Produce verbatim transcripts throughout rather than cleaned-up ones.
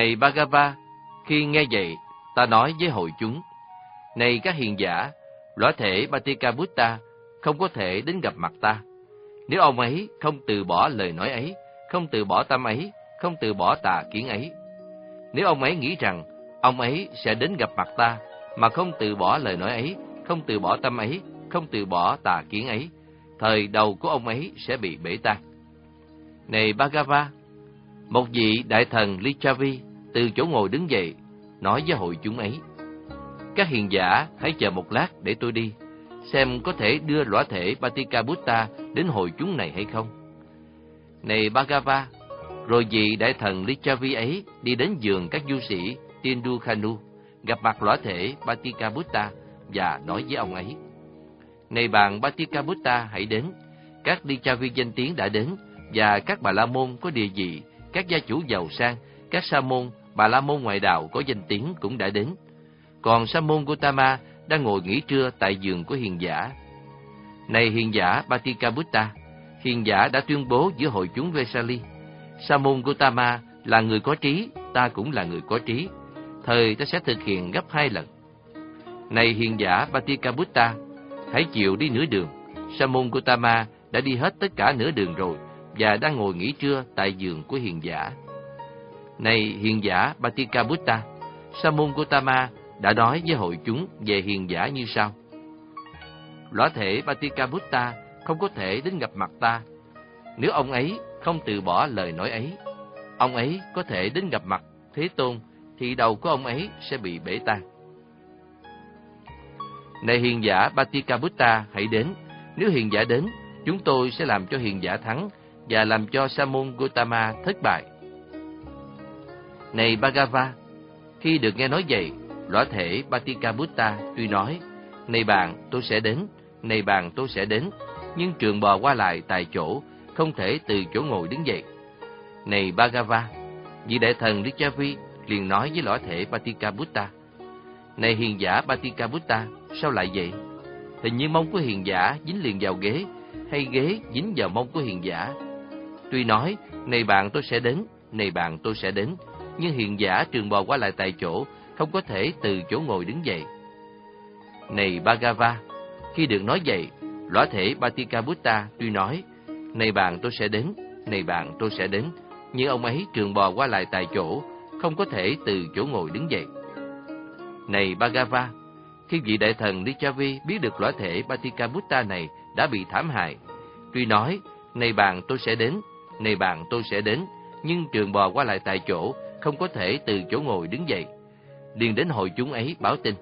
Này Bhagava, khi nghe vậy, ta nói với hội chúng, này các hiền giả, lõa thể Bhattikabhutta không có thể đến gặp mặt ta. Nếu ông ấy không từ bỏ lời nói ấy, không từ bỏ tâm ấy, không từ bỏ tà kiến ấy. Nếu ông ấy nghĩ rằng ông ấy sẽ đến gặp mặt ta, mà không từ bỏ lời nói ấy, không từ bỏ tâm ấy, không từ bỏ tà kiến ấy, thời đầu của ông ấy sẽ bị bể tan. Này Bhagava, một vị đại thần Lichavi từ chỗ ngồi đứng dậy, nói với hội chúng ấy, các hiền giả hãy chờ một lát để tôi đi, xem có thể đưa lõa thể Bhattikabhutta đến hội chúng này hay không. Này Bhagava, rồi vị đại thần Lichavi ấy đi đến giường các du sĩ Tindukhanu, gặp mặt lõa thể Bhattikabhutta và nói với ông ấy, này bạn Bhattikabhutta hãy đến. Các Lichavi danh tiếng đã đến, và các Bà La Môn có địa vị, các gia chủ giàu sang, các Sa môn, Bà La Môn ngoại đạo có danh tiếng cũng đã đến. Còn Sa môn Gotama đang ngồi nghỉ trưa tại giường của hiền giả. Này hiền giả Bhattikabhutta, hiền giả đã tuyên bố giữa hội chúng Vesali, Sa môn Gotama là người có trí, ta cũng là người có trí, thời ta sẽ thực hiện gấp hai lần. Này hiền giả Bhattikabhutta, hãy chịu đi nửa đường. Sa môn Gotama đã đi hết tất cả nửa đường rồi và đang ngồi nghỉ trưa tại giường của hiền giả. Này hiền giả Bhattikabhutta, Sa môn Gotama đã nói với hội chúng về hiền giả như sau: lõa thể Bhattikabhutta không có thể đến gặp mặt ta. Nếu ông ấy không từ bỏ lời nói ấy, ông ấy có thể đến gặp mặt Thế Tôn, thì đầu của ông ấy sẽ bị bể tan. Này hiền giả Bhattikabhutta hãy đến. Nếu hiền giả đến, chúng tôi sẽ làm cho hiền giả thắng và làm cho Sa môn Gotama thất bại. Này Bhagava, khi được nghe nói vậy, lõa thể Bhattikabhutta tuy nói, này bạn tôi sẽ đến, này bạn tôi sẽ đến, nhưng trường bò qua lại tại chỗ, không thể từ chỗ ngồi đứng dậy. Này Bhagava, vị đại thần Lichavi liền nói với lõa thể Bhattikabhutta, này hiền giả Bhattikabhutta, sao lại vậy? Hình như mông của hiền giả dính liền vào ghế, hay ghế dính vào mông của hiền giả. Tuy nói, này bạn tôi sẽ đến, này bạn tôi sẽ đến, nhưng hiền giả trường bò qua lại tại chỗ, không có thể từ chỗ ngồi đứng dậy. Này Bhagava, khi được nói vậy, lõa thể Bhattikabhutta tuy nói, này bạn tôi sẽ đến, này bạn tôi sẽ đến, nhưng ông ấy trường bò qua lại tại chỗ, không có thể từ chỗ ngồi đứng dậy. Này Bhagava, khi vị đại thần Lichavi biết được lõa thể Bhattikabhutta này đã bị thảm hại, tuy nói, này bạn tôi sẽ đến, này bạn tôi sẽ đến, nhưng trường bò qua lại tại chỗ, không có thể từ chỗ ngồi đứng dậy, liền đến hội chúng ấy báo tin.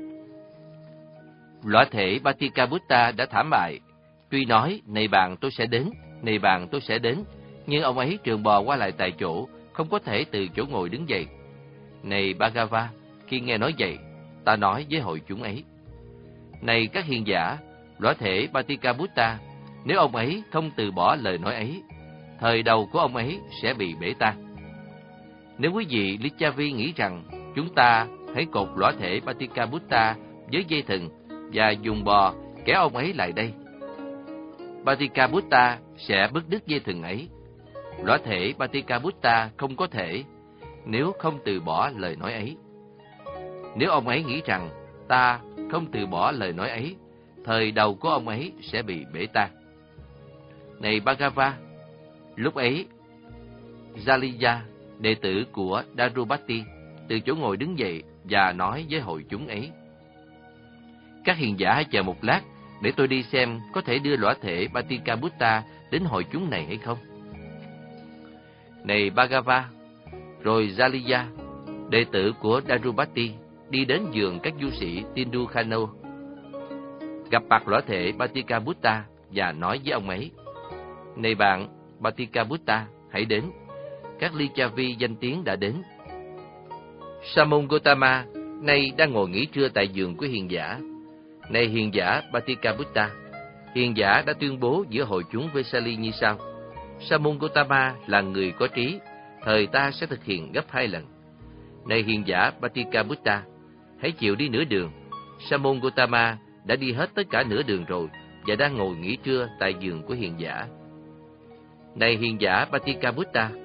Lõa thể Bhattikabhutta đã thảm bại, tuy nói, này bạn tôi sẽ đến, này bạn tôi sẽ đến, nhưng ông ấy trường bò qua lại tại chỗ, không có thể từ chỗ ngồi đứng dậy. Này Bhagava, khi nghe nói vậy, ta nói với hội chúng ấy, này các hiền giả, lõa thể Bhattikabhutta, nếu ông ấy không từ bỏ lời nói ấy, thời đầu của ông ấy sẽ bị bể tan. Nếu quý vị Lichavi nghĩ rằng chúng ta hãy cột lõa thể Bhattikabhutta với dây thừng và dùng bò kéo ông ấy lại đây, Bhattikabhutta sẽ bứt đứt dây thừng ấy. Lõa thể Bhattikabhutta không có thể, nếu không từ bỏ lời nói ấy. Nếu ông ấy nghĩ rằng ta không từ bỏ lời nói ấy, thời đầu của ông ấy sẽ bị bể tan. Này Bhagava, lúc ấy Jaliya, đệ tử của Darubati, từ chỗ ngồi đứng dậy và nói với hội chúng ấy, các hiền giả hãy chờ một lát để tôi đi xem có thể đưa lõa thể Bhattikabhutta đến hội chúng này hay không. Này Bhagava, rồi Jaliya, đệ tử của Darubati, đi đến giường các du sĩ Tindukhanu, gặp mặt lõa thể Bhattikabhutta và nói với ông ấy, này bạn Bhattikabhutta hãy đến. Các Lichavi danh tiếng đã đến. Sa môn Gotama nay đang ngồi nghỉ trưa tại giường của hiền giả. Này hiền giả Bhattikabhutta, hiền giả đã tuyên bố giữa hội chúng Vesali như sau: Sa môn Gotama là người có trí, thời ta sẽ thực hiện gấp hai lần. Này hiền giả Bhattikabhutta, hãy chịu đi nửa đường. Sa môn Gotama đã đi hết tất cả nửa đường rồi và đang ngồi nghỉ trưa tại giường của hiền giả. Này hiền giả Bhattikabhutta,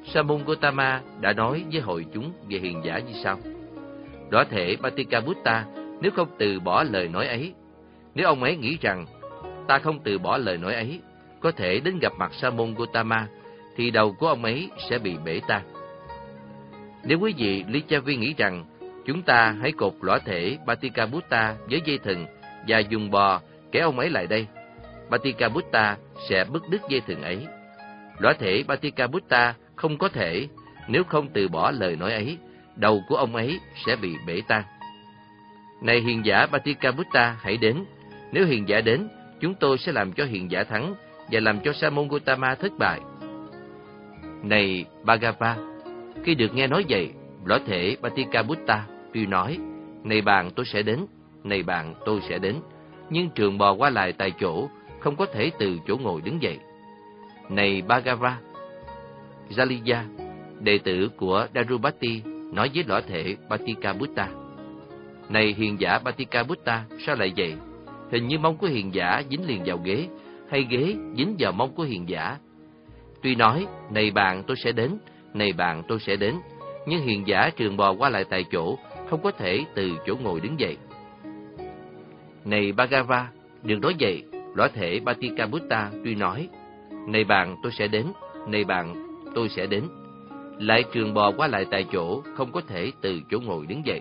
Sa môn Gotama đã nói với hội chúng về hiền giả như sau: Lõa thể Paticabutta nếu không từ bỏ lời nói ấy, nếu ông ấy nghĩ rằng ta không từ bỏ lời nói ấy, có thể đến gặp mặt Sa môn Gotama, thì đầu của ông ấy sẽ bị bể tan. Nếu quý vị Lichavi nghĩ rằng chúng ta hãy cột lõa thể Paticabutta với dây thừng và dùng bò kéo ông ấy lại đây, Paticabutta sẽ bứt đứt dây thừng ấy. Lõa thể Paticabutta không có thể, nếu không từ bỏ lời nói ấy, đầu của ông ấy sẽ bị bể tan. Này hiền giả Paticabutta, hãy đến. Nếu hiền giả đến, chúng tôi sẽ làm cho hiền giả thắng và làm cho Sa môn Gotama thất bại. Này Bhagava, khi được nghe nói vậy, lõa thể Paticabutta tuy nói: Này bạn, tôi sẽ đến, này bạn, tôi sẽ đến, nhưng trường bò qua lại tại chỗ, không có thể từ chỗ ngồi đứng dậy. Này Bhagava, Jaliya, đệ tử của Darubati, nói với lõa thể Paticabutta: Này hiền giả Paticabutta, sao lại vậy? Hình như mông của hiền giả dính liền vào ghế, hay ghế dính vào mông của hiền giả. Tuy nói: Này bạn, tôi sẽ đến, này bạn, tôi sẽ đến, nhưng hiền giả trường bò qua lại tại chỗ, không có thể từ chỗ ngồi đứng dậy. Này Bhagava, đừng nói vậy. Lõa thể Paticabutta tuy nói: Này bạn, tôi sẽ đến, này bạn, tôi sẽ đến, lại trường bò qua lại tại chỗ, không có thể từ chỗ ngồi đứng dậy.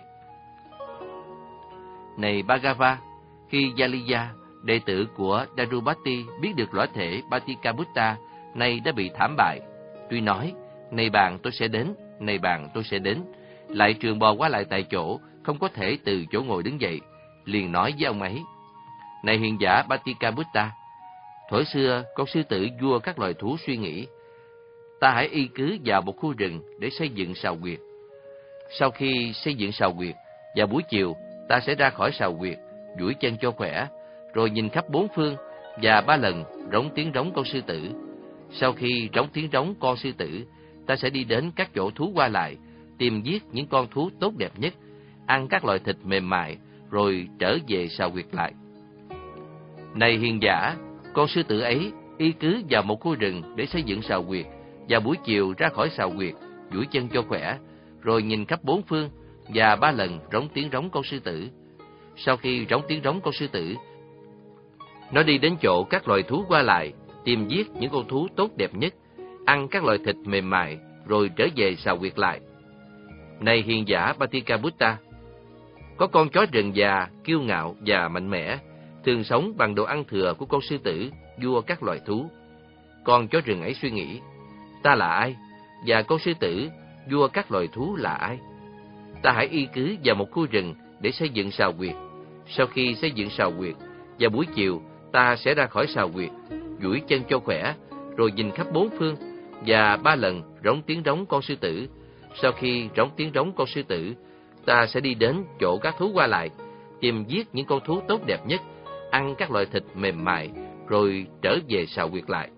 Này Bhagava, khi Jaliya, đệ tử của Darubati, biết được lõa thể Paticabutta nay đã bị thảm bại, tuy nói: Này bạn, tôi sẽ đến, này bạn, tôi sẽ đến, lại trường bò qua lại tại chỗ, không có thể từ chỗ ngồi đứng dậy, liền nói với ông ấy: Này hiền giả Paticabutta, thuở xưa con sư tử vua các loài thú suy nghĩ: Ta hãy y cứ vào một khu rừng để xây dựng sào huyệt. Sau khi xây dựng sào huyệt, vào buổi chiều ta sẽ ra khỏi sào huyệt, duỗi chân cho khỏe, rồi nhìn khắp bốn phương và ba lần rống tiếng rống con sư tử. Sau khi rống tiếng rống con sư tử, ta sẽ đi đến các chỗ thú qua lại, tìm giết những con thú tốt đẹp nhất, ăn các loại thịt mềm mại, rồi trở về sào huyệt lại. Này hiền giả, con sư tử ấy y cứ vào một khu rừng để xây dựng sào huyệt, và buổi chiều ra khỏi sào huyệt, duỗi chân cho khỏe, rồi nhìn khắp bốn phương và ba lần rống tiếng rống con sư tử. Sau khi rống tiếng rống con sư tử, nó đi đến chỗ các loài thú qua lại, tìm giết những con thú tốt đẹp nhất, ăn các loại thịt mềm mại, rồi trở về sào huyệt lại. Này hiền giả Paticabutta, có con chó rừng già, kiêu ngạo và mạnh mẽ, thường sống bằng đồ ăn thừa của con sư tử, vua các loài thú. Con chó rừng ấy suy nghĩ: Ta là ai? Và con sư tử, vua các loài thú là ai? Ta hãy y cứ vào một khu rừng để xây dựng sào huyệt. Sau khi xây dựng sào huyệt, vào buổi chiều ta sẽ ra khỏi sào huyệt, duỗi chân cho khỏe, rồi nhìn khắp bốn phương và ba lần rống tiếng rống con sư tử. Sau khi rống tiếng rống con sư tử, ta sẽ đi đến chỗ các thú qua lại, tìm giết những con thú tốt đẹp nhất, ăn các loại thịt mềm mại, rồi trở về sào huyệt lại.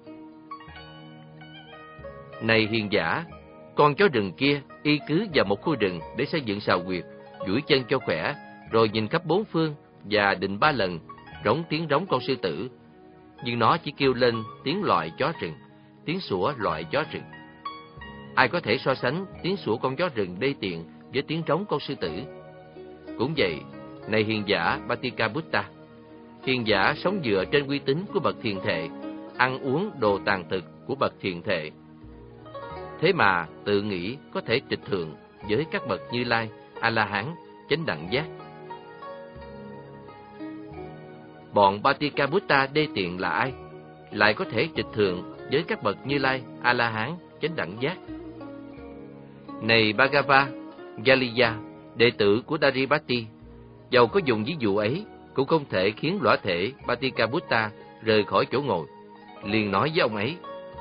Này hiền giả, con chó rừng kia y cứ vào một khu rừng để xây dựng sào huyệt, duỗi chân cho khỏe, rồi nhìn khắp bốn phương và định ba lần rống tiếng rống con sư tử. Nhưng nó chỉ kêu lên tiếng loại chó rừng, tiếng sủa loại chó rừng. Ai có thể so sánh tiếng sủa con chó rừng đê tiện với tiếng trống con sư tử? Cũng vậy, này hiền giả Paticabutta, hiền giả sống dựa trên uy tín của bậc thiền thệ, ăn uống đồ tàn thực của bậc thiền thệ. Thế mà tự nghĩ có thể trịch thượng với các bậc Như Lai, A-la-hán, chánh đẳng giác. Bọn Paticabutta đê tiện là ai? Lại có thể trịch thượng với các bậc Như Lai, A-la-hán, chánh đẳng giác. Này Bhagava, Jaliya, đệ tử của Daripati, dầu có dùng ví dụ ấy, cũng không thể khiến lõa thể Paticabutta rời khỏi chỗ ngồi. Liền nói với ông ấy: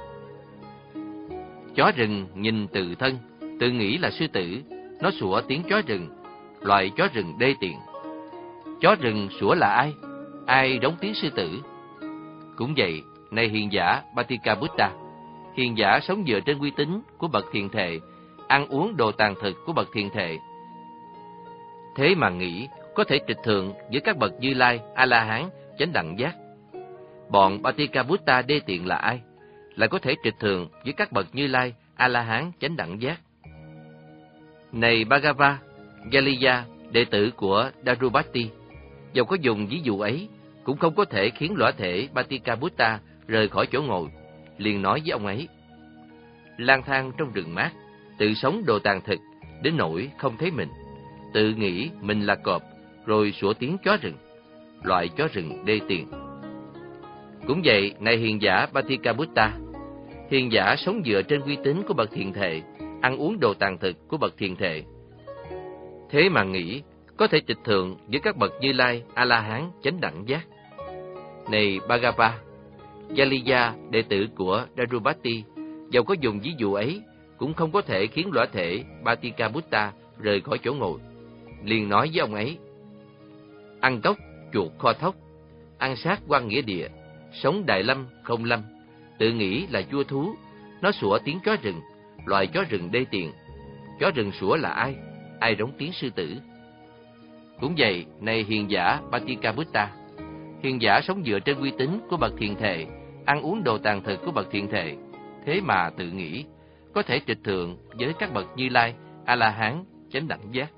Chó rừng nhìn từ thân, tự nghĩ là sư tử, nó sủa tiếng chó rừng, loài chó rừng đê tiện. Chó rừng sủa là ai? Ai đóng tiếng sư tử? Cũng vậy, này hiền giả Paticabutta, hiền giả sống dựa trên uy tín của bậc thiền thệ, ăn uống đồ tàn thực của bậc thiền thệ. Thế mà nghĩ có thể trịch thượng với các bậc Như Lai, A-la-hán, chánh đẳng giác. Bọn Paticabutta đê tiện là ai? Lại có thể trịch thượng với các bậc Như Lai, A-la-hán chánh đẳng giác. Này Bhagava, Galiya, đệ tử của Darupati, dầu có dùng ví dụ ấy, cũng không có thể khiến lõa thể Batikabutta rời khỏi chỗ ngồi, liền nói với ông ấy: lang thang trong rừng mát, tự sống đồ tàn thực, đến nỗi không thấy mình, tự nghĩ mình là cọp, rồi sủa tiếng chó rừng, loại chó rừng đê tiện. Cũng vậy, này hiền giả Batikabutta, hiền giả sống dựa trên uy tín của bậc thiện thệ, ăn uống đồ tàn thực của bậc thiện thệ. Thế mà nghĩ có thể trịch thượng với các bậc Như Lai, A-la-hán chánh đẳng giác. Này Bhagava, Galiya, đệ tử của Darupati, dầu có dùng ví dụ ấy, cũng không có thể khiến lõa thể Batikabutta rời khỏi chỗ ngồi, liền nói với ông ấy: ăn cốc chuột kho thóc, ăn sát quan nghĩa địa, sống đại lâm không lâm, tự nghĩ là vua thú, nó sủa tiếng chó rừng, loài chó rừng đê tiện. Chó rừng sủa là ai? Ai rống tiếng sư tử? Cũng vậy, này hiền giả Batikabutta, hiền giả sống dựa trên uy tín của bậc thiện thệ, ăn uống đồ tàn thực của bậc thiện thệ, thế mà tự nghĩ có thể trịch thượng với các bậc Như Lai, A-la-hán chánh đẳng giác.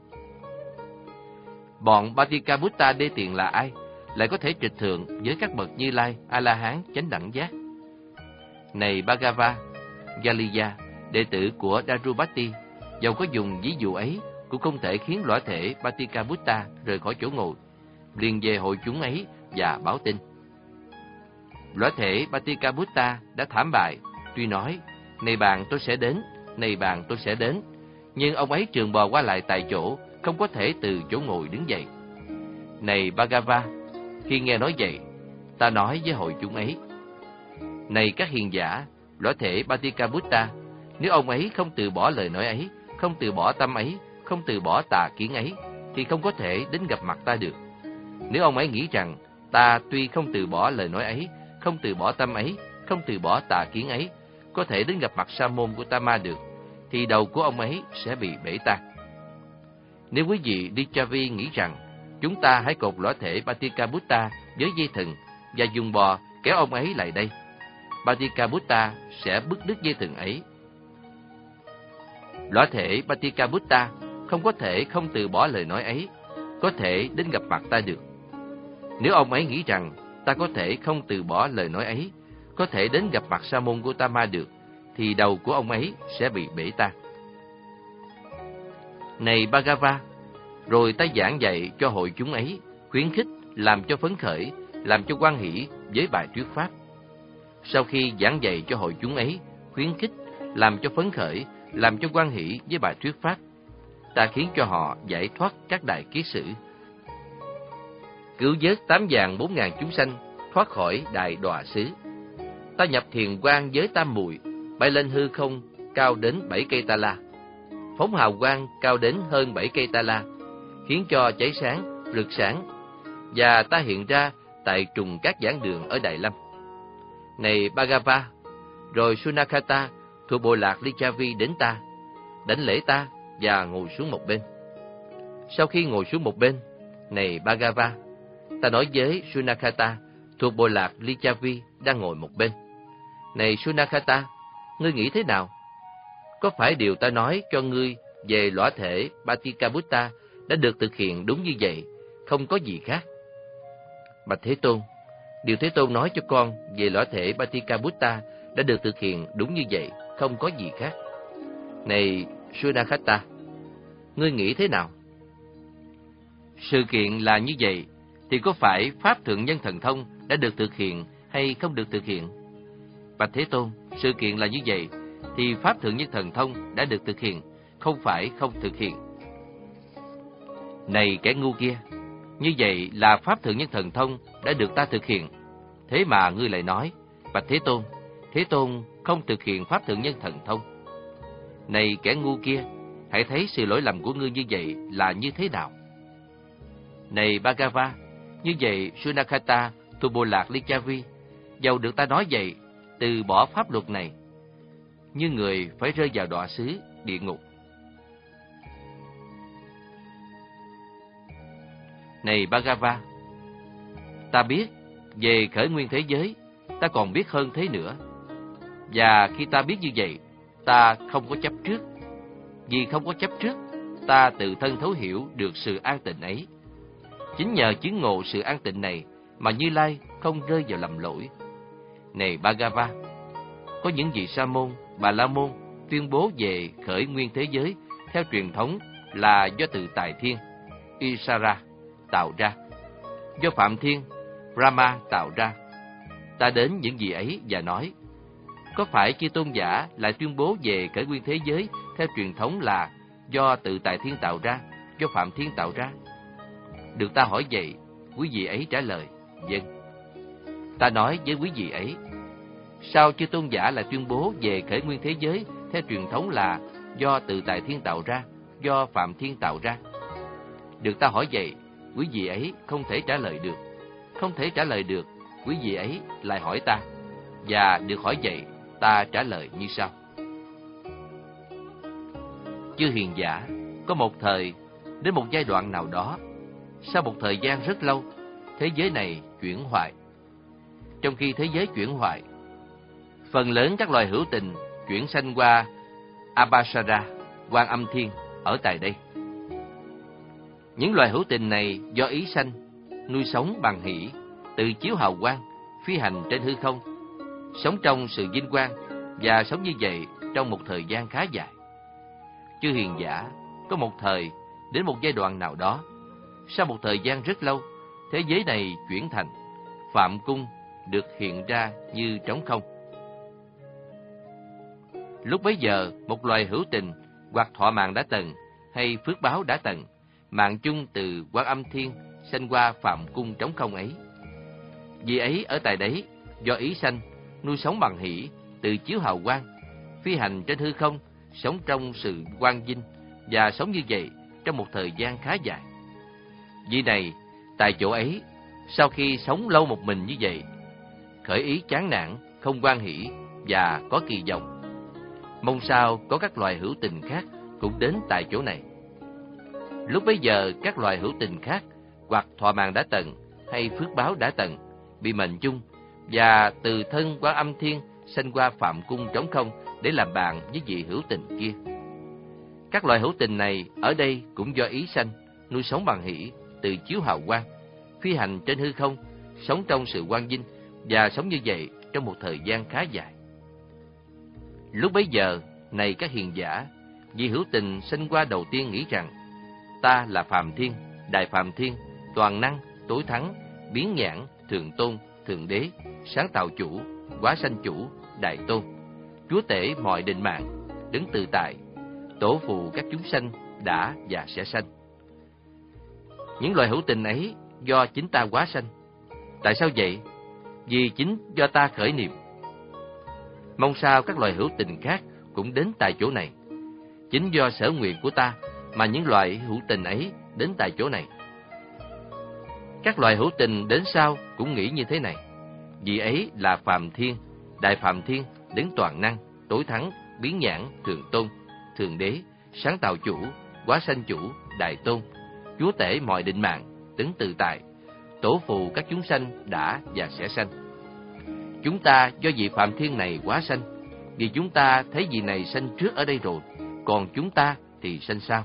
Bọn Batikabutta đê tiện là ai, lại có thể trịch thượng với các bậc Như Lai, A-la-hán chánh đẳng giác? Này Bhagava, Galiya, đệ tử của Darupati, dầu có dùng ví dụ ấy, cũng không thể khiến lõa thể Batikabutta rời khỏi chỗ ngồi, liền về hội chúng ấy và báo tin. Lõa thể Batikabutta đã thảm bại, tuy nói: này bạn, tôi sẽ đến, này bạn, tôi sẽ đến, nhưng ông ấy trường bò qua lại tại chỗ, không có thể từ chỗ ngồi đứng dậy. Này Bhagava, khi nghe nói vậy, ta nói với hội chúng ấy: này các hiền giả, lõa thể Batikabutta, nếu ông ấy không từ bỏ lời nói ấy, không từ bỏ tâm ấy, không từ bỏ tà kiến ấy, thì không có thể đến gặp mặt ta được. Nếu ông ấy nghĩ rằng ta tuy không từ bỏ lời nói ấy, không từ bỏ tâm ấy, không từ bỏ tà kiến ấy, có thể đến gặp mặt sa môn của Ta Ma được, thì đầu của ông ấy sẽ bị bể tan. Nếu quý vị Lichavi nghĩ rằng chúng ta hãy cột lõa thể Batikabutta với dây thừng và dùng bò kéo ông ấy lại đây, Batikabutta sẽ bứt đứt dây thừng ấy. Lõa thể Batikabutta không có thể không từ bỏ lời nói ấy, có thể đến gặp mặt ta được. Nếu ông ấy nghĩ rằng ta có thể không từ bỏ lời nói ấy, có thể đến gặp mặt sa môn Gautama được, thì đầu của ông ấy sẽ bị bể tan. Này Bhagava, rồi ta giảng dạy cho hội chúng ấy, khuyến khích, làm cho phấn khởi, làm cho hoan hỷ với bài thuyết pháp. Sau khi giảng dạy cho hội chúng ấy, khuyến khích, làm cho phấn khởi, làm cho hoan hỷ với bài thuyết pháp, ta khiến cho họ giải thoát các đại kiết sử, cứu vớt tám vạn bốn ngàn chúng sanh thoát khỏi đại đọa xứ. Ta nhập thiền quang với tam muội, bay lên hư không cao đến bảy cây ta la, phóng hào quang cao đến hơn bảy cây ta la, khiến cho cháy sáng, rực sáng, và ta hiện ra tại trùng các giảng đường ở Đại Lâm. Này Bhagava, rồi Sunakata thuộc bộ lạc Lichavi đến ta, đảnh lễ ta và ngồi xuống một bên. Sau khi ngồi xuống một bên, này Bhagava, ta nói với Sunakata thuộc bộ lạc Lichavi đang ngồi một bên: này Sunakata, ngươi nghĩ thế nào? Có phải điều ta nói cho ngươi về lõa thể Batikabutta đã được thực hiện đúng như vậy, không có gì khác? Bạch Thế Tôn, điều Thế Tôn nói cho con về lõa thể Batikabutta đã được thực hiện đúng như vậy, không có gì khác. Này Sunakata, ngươi nghĩ thế nào? Sự kiện là như vậy, thì có phải Pháp Thượng Nhân Thần Thông đã được thực hiện hay không được thực hiện? Bạch Thế Tôn, sự kiện là như vậy, thì Pháp Thượng Nhân Thần Thông đã được thực hiện, không phải không thực hiện. Này kẻ ngu kia, như vậy là Pháp Thượng Nhân Thần Thông đã được ta thực hiện. Thế mà ngươi lại nói: Bạch Thế Tôn, Thế Tôn không thực hiện Pháp Thượng Nhân Thần Thông. Này kẻ ngu kia, hãy thấy sự lỗi lầm của ngươi như vậy là như thế nào. Này Bhagava, như vậy Sunakata thuộc bộ lạc Lichavi, dầu được ta nói vậy, từ bỏ pháp luật này, như người phải rơi vào đọa xứ địa ngục. Này Bhagava, ta biết về khởi nguyên thế giới, ta còn biết hơn thế nữa. Và khi ta biết như vậy, ta không có chấp trước. Vì không có chấp trước, ta tự thân thấu hiểu được sự an tịnh ấy. Chính nhờ chứng ngộ sự an tịnh này mà Như Lai không rơi vào lầm lỗi. Này Bhagava, có những vị Sa môn, Bà La môn tuyên bố về khởi nguyên thế giới theo truyền thống là do tự Tài Thiên, Isara tạo ra, do Phạm Thiên, Brahma tạo ra. Ta đến những vị ấy và nói, có phải chư tôn giả lại tuyên bố về khởi nguyên thế giới theo truyền thống là do tự Tài Thiên tạo ra, do Phạm Thiên tạo ra? Được ta hỏi vậy, quý vị ấy trả lời, vâng. Ta nói với quý vị ấy, sao chư tôn giả lại tuyên bố về khởi nguyên thế giới theo truyền thống là do tự Tài Thiên tạo ra, do Phạm Thiên tạo ra? Được ta hỏi vậy, quý vị ấy không thể trả lời được. Không thể trả lời được, quý vị ấy lại hỏi ta, và được hỏi vậy, ta trả lời như sau. Chư hiền giả, có một thời, đến một giai đoạn nào đó, sau một thời gian rất lâu, thế giới này chuyển hoại. Trong khi thế giới chuyển hoại, phần lớn các loài hữu tình chuyển sanh qua Abhasara, Quan Âm Thiên ở tại đây. Những loài hữu tình này do ý sanh, nuôi sống bằng hỷ, tự chiếu hào quang, phi hành trên hư không, sống trong sự vinh quang và sống như vậy trong một thời gian khá dài. Chư hiền giả, có một thời, đến một giai đoạn nào đó, sau một thời gian rất lâu, thế giới này chuyển thành Phạm Cung được hiện ra như trống không. Lúc bấy giờ, một loài hữu tình hoặc thọ mạng đã từng hay phước báo đã từng, mạng chung từ Quan Âm Thiên sanh qua Phạm Cung trống không ấy. Vì ấy ở tại đấy, do ý sanh, nuôi sống bằng hỷ, tự chiếu hào quang, phi hành trên hư không, sống trong sự quang vinh và sống như vậy trong một thời gian khá dài. Vì này, tại chỗ ấy, sau khi sống lâu một mình như vậy, khởi ý chán nản, không hoan hỷ và có kỳ vọng, mong sao có các loài hữu tình khác cũng đến tại chỗ này. Lúc bấy giờ, các loài hữu tình khác hoặc thọ mạng đã từng hay phước báo đã từng bị mệnh chung và từ thân Quan Âm Thiên sanh qua Phạm Cung trống không để làm bạn với vị hữu tình kia. Các loài hữu tình này ở đây cũng do ý sanh, nuôi sống bằng hỷ, tự chiếu hào quang, phi hành trên hư không, sống trong sự quang vinh và sống như vậy trong một thời gian khá dài. Lúc bấy giờ, này các hiền giả, vị hữu tình sanh qua đầu tiên nghĩ rằng, ta là Phạm Thiên, Đại Phạm Thiên, toàn năng, tối thắng, biến nhãn, thượng tôn, thượng đế, sáng tạo chủ, hóa sanh chủ, đại tôn, chúa tể mọi định mạng, đứng tự tại, tổ phụ các chúng sanh đã và sẽ sanh. Những loài hữu tình ấy do chính ta hóa sanh. Tại sao vậy? Vì chính do ta khởi niệm. Mong sao các loài hữu tình khác cũng đến tại chỗ này. Chính do sở nguyện của ta mà những loài hữu tình ấy đến tại chỗ này. Các loài hữu tình đến sau cũng nghĩ như thế này. Vì ấy là Phạm Thiên, Đại Phạm Thiên, đến toàn năng, tối thắng, biến nhãn, thượng tôn, thượng đế, sáng tạo chủ, hóa sanh chủ, đại tôn, chúa tể mọi định mạng, đứng tự tại, tổ phù các chúng sanh đã và sẽ sanh. Chúng ta do vị Phạm Thiên này hóa sanh, vì chúng ta thấy vị này sanh trước ở đây rồi, còn chúng ta thì sanh sau.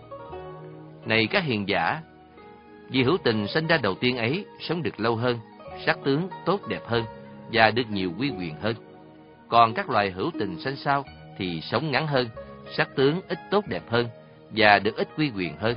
Này các hiền giả, vì hữu tình sanh ra đầu tiên ấy sống được lâu hơn, sắc tướng tốt đẹp hơn và được nhiều quy quyền hơn. Còn các loài hữu tình sanh sau thì sống ngắn hơn, sắc tướng ít tốt đẹp hơn và được ít quy quyền hơn.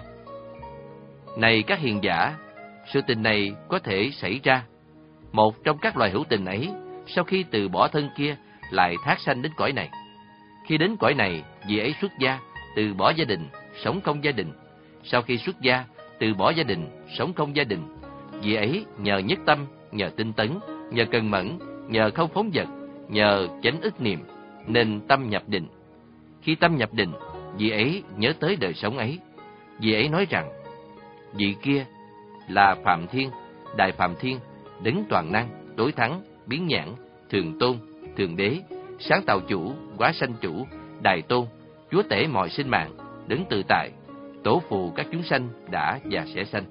Này các hiền giả, sự tình này có thể xảy ra. Một trong các loài hữu tình ấy, sau khi từ bỏ thân kia, lại thác sanh đến cõi này. Khi đến cõi này, vị ấy xuất gia, từ bỏ gia đình, sống không gia đình. Sau khi xuất gia, từ bỏ gia đình, sống không gia đình. Vị ấy nhờ nhất tâm, nhờ tinh tấn, nhờ cần mẫn, nhờ không phóng dật, nhờ chánh ức niệm, nên tâm nhập định. Khi tâm nhập định, vị ấy nhớ tới đời sống ấy. Vị ấy nói rằng, vị kia là Phạm Thiên, Đại Phạm Thiên, đấng toàn năng, tối thắng, biến nhãn, thường tôn, thượng đế, sáng tạo chủ, hóa sanh chủ, đại tôn, chúa tể mọi sinh mạng, đấng tự tại, tổ phù các chúng sanh đã và sẽ sanh.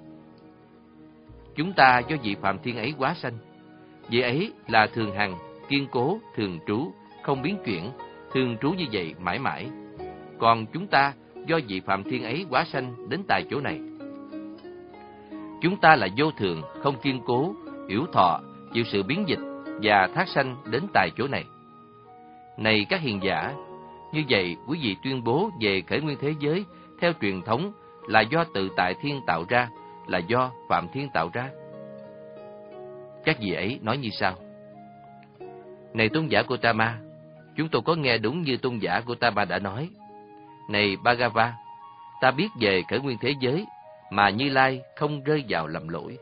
Chúng ta do vị Phạm Thiên ấy hóa sanh. Vị ấy là thường hằng, kiên cố, thường trú, không biến chuyển, thường trú như vậy mãi mãi. Còn chúng ta do vị Phạm Thiên ấy hóa sanh đến tại chỗ này. Chúng ta là vô thường, không kiên cố, yểu thọ, chịu sự biến dịch và thác sanh đến tại chỗ này. Này các hiền giả, như vậy quý vị tuyên bố về khởi nguyên thế giới theo truyền thống là do tự tại thiên tạo ra, là do Phạm Thiên tạo ra. Các vị ấy nói như sau: Này tôn giả Gotama, chúng tôi có nghe đúng như tôn giả Gotama đã nói. Này Bhagava, ta biết về khởi nguyên thế giới mà Như Lai không rơi vào lầm lỗi.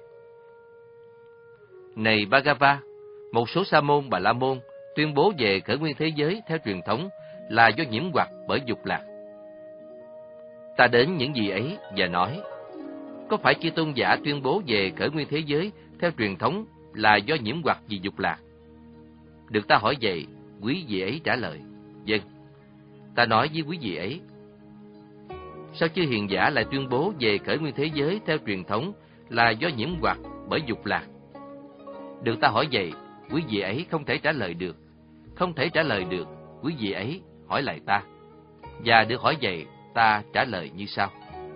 Này Bhagava, một số sa môn Bà La Môn tuyên bố về khởi nguyên thế giới theo truyền thống là do nhiễm hoặc bởi dục lạc. Ta đến những gì ấy và nói: Có phải chư tôn giả tuyên bố về khởi nguyên thế giới theo truyền thống là do nhiễm hoặc vì dục lạc? Được ta hỏi vậy, quý vị ấy trả lời: Vâng. Ta nói với quý vị ấy: Sao chư hiền giả lại tuyên bố về khởi nguyên thế giới theo truyền thống là do nhiễm hoặc bởi dục lạc? Được ta hỏi vậy, quý vị ấy không thể trả lời được. Không thể trả lời được, quý vị ấy hỏi lại ta. Và được hỏi vậy, ta trả lời như sau: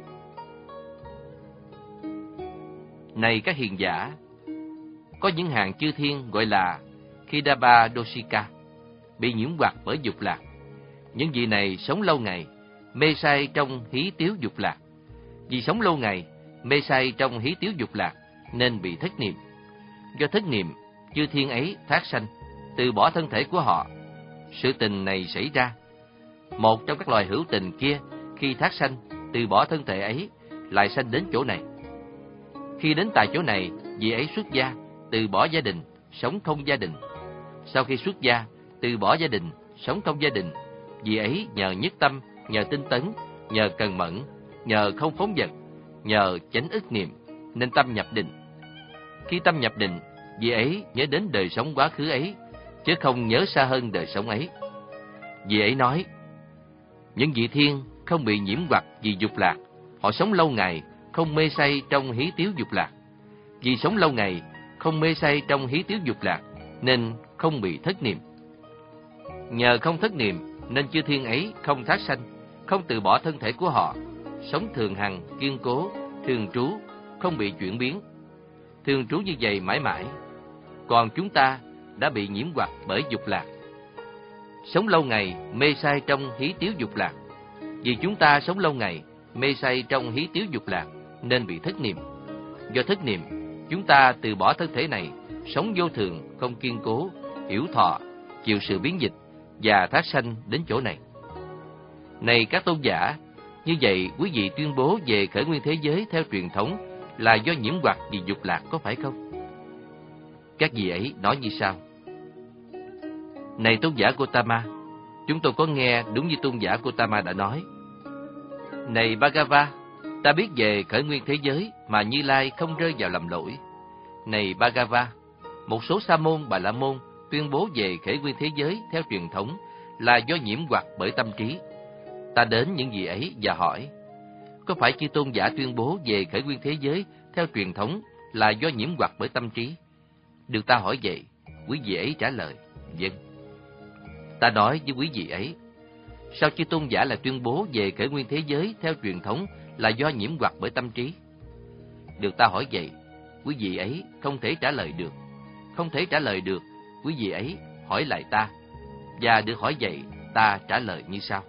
Này các hiền giả, có những hàng chư thiên gọi là Khidaba Dosika, bị nhiễm hoặc bởi dục lạc. Những vị này sống lâu ngày, mê say trong hí tiếu dục lạc. Vì sống lâu ngày, mê say trong hí tiếu dục lạc, nên bị thất niệm. Do thất niệm, chư thiên ấy thác sanh, từ bỏ thân thể của họ. Sự tình này xảy ra. Một trong các loài hữu tình kia, khi thác sanh, từ bỏ thân thể ấy, lại sanh đến chỗ này. Khi đến tại chỗ này, vị ấy xuất gia, từ bỏ gia đình, sống không gia đình. Sau khi xuất gia, từ bỏ gia đình, sống không gia đình, vị ấy nhờ nhất tâm, nhờ tinh tấn, nhờ cần mẫn, nhờ không phóng dật, nhờ chánh ức niệm, nên tâm nhập định. Khi tâm nhập định, vị ấy nhớ đến đời sống quá khứ ấy, chứ không nhớ xa hơn đời sống ấy. Vị ấy nói: Những vị thiên không bị nhiễm hoặc vì dục lạc, họ sống lâu ngày, không mê say trong hí tiếu dục lạc. Vì sống lâu ngày, không mê say trong hí tiếu dục lạc, nên không bị thất niệm. Nhờ không thất niệm, nên chư thiên ấy không thác sanh, không từ bỏ thân thể của họ, sống thường hằng, kiên cố, thường trú, không bị chuyển biến. Thường trú như vậy mãi mãi. Còn chúng ta đã bị nhiễm hoặc bởi dục lạc, sống lâu ngày, mê say trong hí tiếu dục lạc. Vì chúng ta sống lâu ngày, mê say trong hí tiếu dục lạc, nên bị thất niệm. Do thất niệm, chúng ta từ bỏ thân thể này, sống vô thường, không kiên cố, yểu thọ, chịu sự biến dịch và thác sanh đến chỗ này. Này các tôn giả, như vậy quý vị tuyên bố về khởi nguyên thế giới theo truyền thống là do nhiễm hoặc vì dục lạc, có phải không? Các vị ấy nói như sau: Này tôn giả Gotama, chúng tôi có nghe đúng như tôn giả Gotama đã nói. Này Bhagava, ta biết về khởi nguyên thế giới mà Như Lai không rơi vào lầm lỗi. Này Bhagava, một số sa môn Bà La Môn tuyên bố về khởi nguyên thế giới theo truyền thống là do nhiễm hoặc bởi tâm trí. Ta đến những vị ấy và hỏi: Có phải chư tôn giả tuyên bố về khởi nguyên thế giới theo truyền thống là do nhiễm hoặc bởi tâm trí? Được ta hỏi vậy, quý vị ấy trả lời: Vâng. Ta nói với quý vị ấy: Sao chư tôn giả lại tuyên bố về khởi nguyên thế giới theo truyền thống là do nhiễm hoặc bởi tâm trí? Được ta hỏi vậy, quý vị ấy không thể trả lời được. Không thể trả lời được, quý vị ấy hỏi lại ta. Và được hỏi vậy, ta trả lời như sau: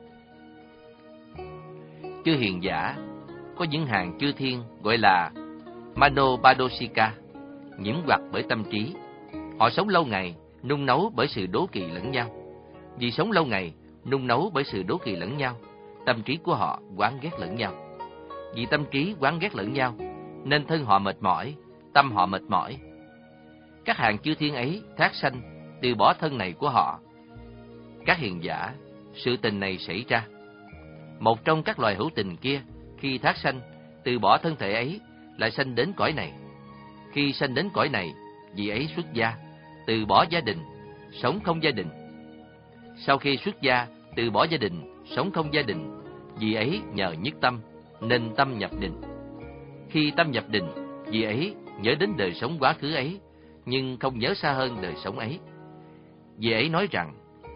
Chư hiền giả, có những hàng chư thiên gọi là Manobadosika, nhiễm hoặc bởi tâm trí. Họ sống lâu ngày, nung nấu bởi sự đố kỵ lẫn nhau. Vì sống lâu ngày, nung nấu bởi sự đố kỵ lẫn nhau, tâm trí của họ oán ghét lẫn nhau. Vì tâm trí oán ghét lẫn nhau, nên thân họ mệt mỏi, tâm họ mệt mỏi. Các hàng chư thiên ấy thác sanh, từ bỏ thân này của họ. Các hiền giả, sự tình này xảy ra. Một trong các loài hữu tình kia, khi thác sanh, từ bỏ thân thể ấy, lại sanh đến cõi này. Khi sanh đến cõi này, vị ấy xuất gia, từ bỏ gia đình, sống không gia đình. Sau khi xuất gia, từ bỏ gia đình, sống không gia đình, vị ấy nhờ nhất tâm, nên tâm nhập định. Khi tâm nhập định, vị ấy nhớ đến đời sống quá khứ ấy, nhưng không nhớ xa hơn đời sống ấy. Vị ấy nói rằng: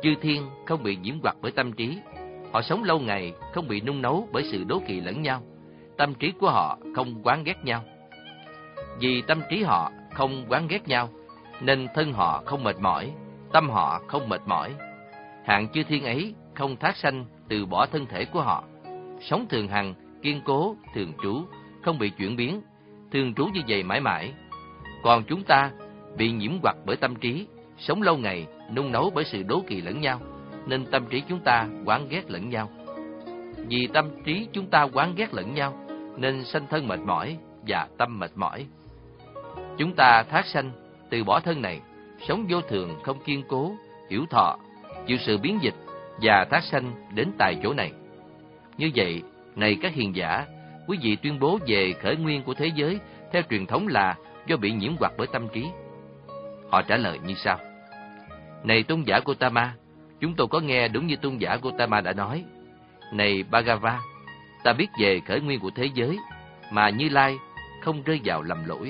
Chư thiên không bị nhiễm hoặc bởi tâm trí. Họ sống lâu ngày không bị nung nấu bởi sự đố kỵ lẫn nhau. Tâm trí của họ không oán ghét nhau. Vì tâm trí họ không oán ghét nhau, nên thân họ không mệt mỏi, tâm họ không mệt mỏi. Hạng chư thiên ấy không thác sanh từ bỏ thân thể của họ, sống thường hằng, kiên cố, thường trú, không bị chuyển biến, thường trú như vậy mãi mãi. Còn chúng ta bị nhiễm hoặc bởi tâm trí, sống lâu ngày, nung nấu bởi sự đố kỵ lẫn nhau, nên tâm trí chúng ta oán ghét lẫn nhau. Vì tâm trí chúng ta oán ghét lẫn nhau, nên sanh thân mệt mỏi và tâm mệt mỏi. Chúng ta thác sanh từ bỏ thân này, sống vô thường không kiên cố, hiểu thọ, chịu sự biến dịch và thác sanh đến tại chỗ này. Như vậy, này các hiền giả, quý vị tuyên bố về khởi nguyên của thế giới theo truyền thống là do bị nhiễm hoặc bởi tâm trí. Họ trả lời như sau: Này tôn giả Gotama, chúng tôi có nghe đúng như tôn giả Gotama đã nói. Này Bhagava, ta biết về khởi nguyên của thế giới, mà Như Lai không rơi vào lầm lỗi.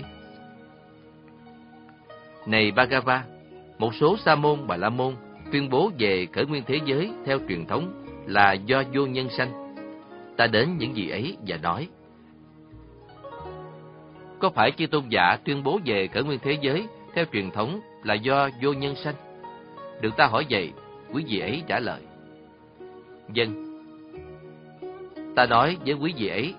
Này Bhagava, một số Sa môn Bà La môn tuyên bố về khởi nguyên thế giới theo truyền thống là do vô nhân sanh. Ta đến những gì ấy và nói: Có phải chư tôn giả tuyên bố về khởi nguyên thế giới theo truyền thống là do vô nhân sanh? Được ta hỏi vậy, quý vị ấy trả lời: Vâng. Ta nói với quý vị ấy: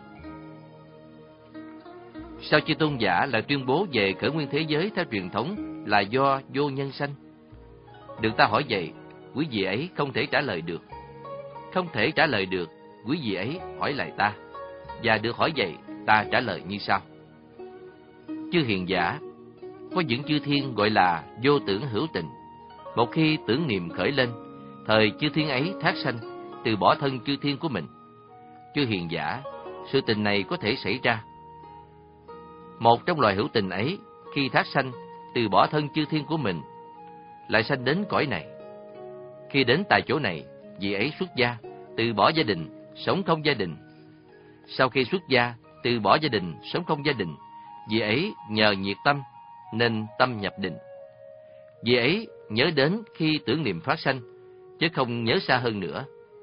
Sao chư tôn giả lại tuyên bố về khởi nguyên thế giới theo truyền thống là do vô nhân sanh? Được ta hỏi vậy, quý vị ấy không thể trả lời được. Không thể trả lời được, quý vị ấy hỏi lại ta, và được hỏi vậy, ta trả lời như sau: Chư hiền giả, có những chư thiên gọi là vô tưởng hữu tình. Một khi tưởng niệm khởi lên, thời chư thiên ấy thác sanh, từ bỏ thân chư thiên của mình. Chư hiền giả, sự tình này có thể xảy ra. Một trong loài hữu tình ấy, khi thác sanh, từ bỏ thân chư thiên của mình, lại sanh đến cõi này. Khi đến tại chỗ này, vị ấy xuất gia, từ bỏ gia đình, sống không gia đình. Sau khi xuất gia, từ bỏ gia đình, sống không gia đình, vị ấy nhờ nhiệt tâm, nên tâm nhập định. Vị ấy nhớ đến khi tưởng niệm phát sanh, chứ không nhớ xa hơn nữa.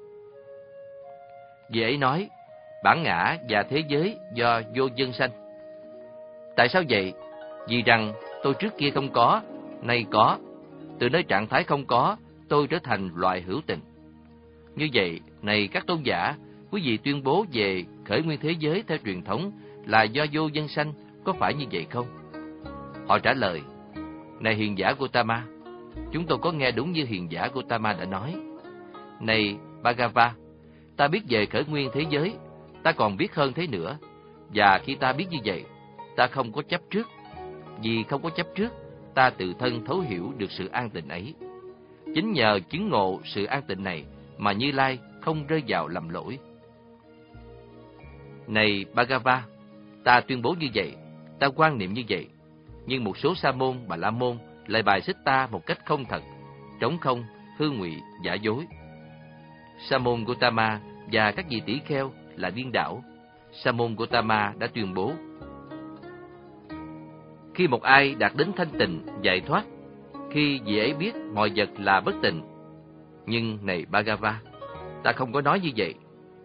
Vị ấy nói: Bản ngã và thế giới do vô nhân sanh. Tại sao vậy? Vì rằng tôi trước kia không có, nay có. Từ nơi trạng thái không có, tôi trở thành loại hữu tình. Như vậy, này các tôn giả, quý vị tuyên bố về khởi nguyên thế giới theo truyền thống là do vô nhân sanh, có phải như vậy không? Họ trả lời: Này hiền giả Gotama, chúng tôi có nghe đúng như hiền giả Gotama đã nói. Này Bhagava, ta biết về khởi nguyên thế giới, ta còn biết hơn thế nữa. Và khi ta biết như vậy, ta không có chấp trước. Vì không có chấp trước, ta tự thân thấu hiểu được sự an tịnh ấy. Chính nhờ chứng ngộ sự an tịnh này mà Như Lai không rơi vào lầm lỗi. Này Bhagava, ta tuyên bố như vậy, ta quan niệm như vậy. Nhưng một số Sa môn Bà La môn lại bài xích ta một cách không thật, trống không, hư ngụy, giả dối. Sa môn Gotama và các vị tỷ kheo là điên đảo. Sa môn Gotama đã tuyên bố: Khi một ai đạt đến thanh tịnh, giải thoát, khi vị ấy biết mọi vật là bất tịnh. Nhưng này Bhagava, ta không có nói như vậy.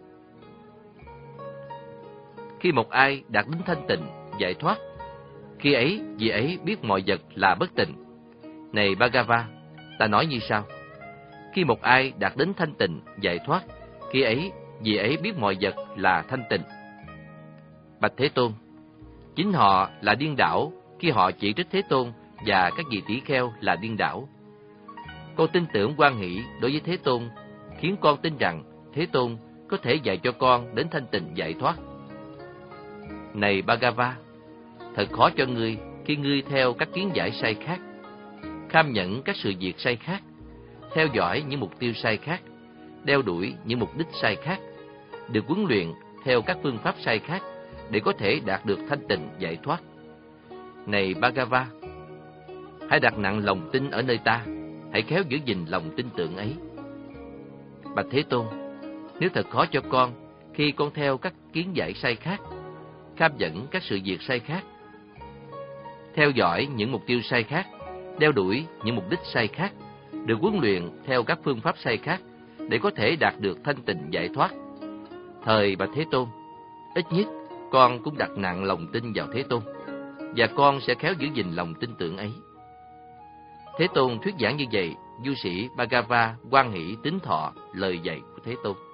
Khi một ai đạt đến thanh tịnh, giải thoát, khi ấy vị ấy biết mọi vật là bất tịnh. Này Bhagava, ta nói như sau: Khi một ai đạt đến thanh tịnh, giải thoát, khi ấy vị ấy biết mọi vật là thanh tịnh. Bạch Thế Tôn, chính họ là điên đảo khi họ chỉ trích Thế Tôn và các vị tỷ kheo là điên đảo. Con tin tưởng hoan hỷ đối với Thế Tôn, khiến con tin rằng Thế Tôn có thể dạy cho con đến thanh tịnh giải thoát. Này Bhagava, thật khó cho ngươi khi ngươi theo các kiến giải sai khác, kham nhẫn các sự việc sai khác, theo dõi những mục tiêu sai khác, đeo đuổi những mục đích sai khác, được huấn luyện theo các phương pháp sai khác để có thể đạt được thanh tịnh giải thoát. Này Bhagava, hãy đặt nặng lòng tin ở nơi ta, hãy khéo giữ gìn lòng tin tưởng ấy. Bạch Thế Tôn, nếu thật khó cho con khi con theo các kiến giải sai khác, kham dẫn các sự việc sai khác, theo dõi những mục tiêu sai khác, đeo đuổi những mục đích sai khác, được huấn luyện theo các phương pháp sai khác để có thể đạt được thanh tịnh giải thoát. Thời Bạch Thế Tôn, ít nhất con cũng đặt nặng lòng tin vào Thế Tôn, và con sẽ khéo giữ gìn lòng tin tưởng ấy. Thế Tôn thuyết giảng như vậy, du sĩ Bhagava hoan hỷ tín thọ lời dạy của Thế Tôn.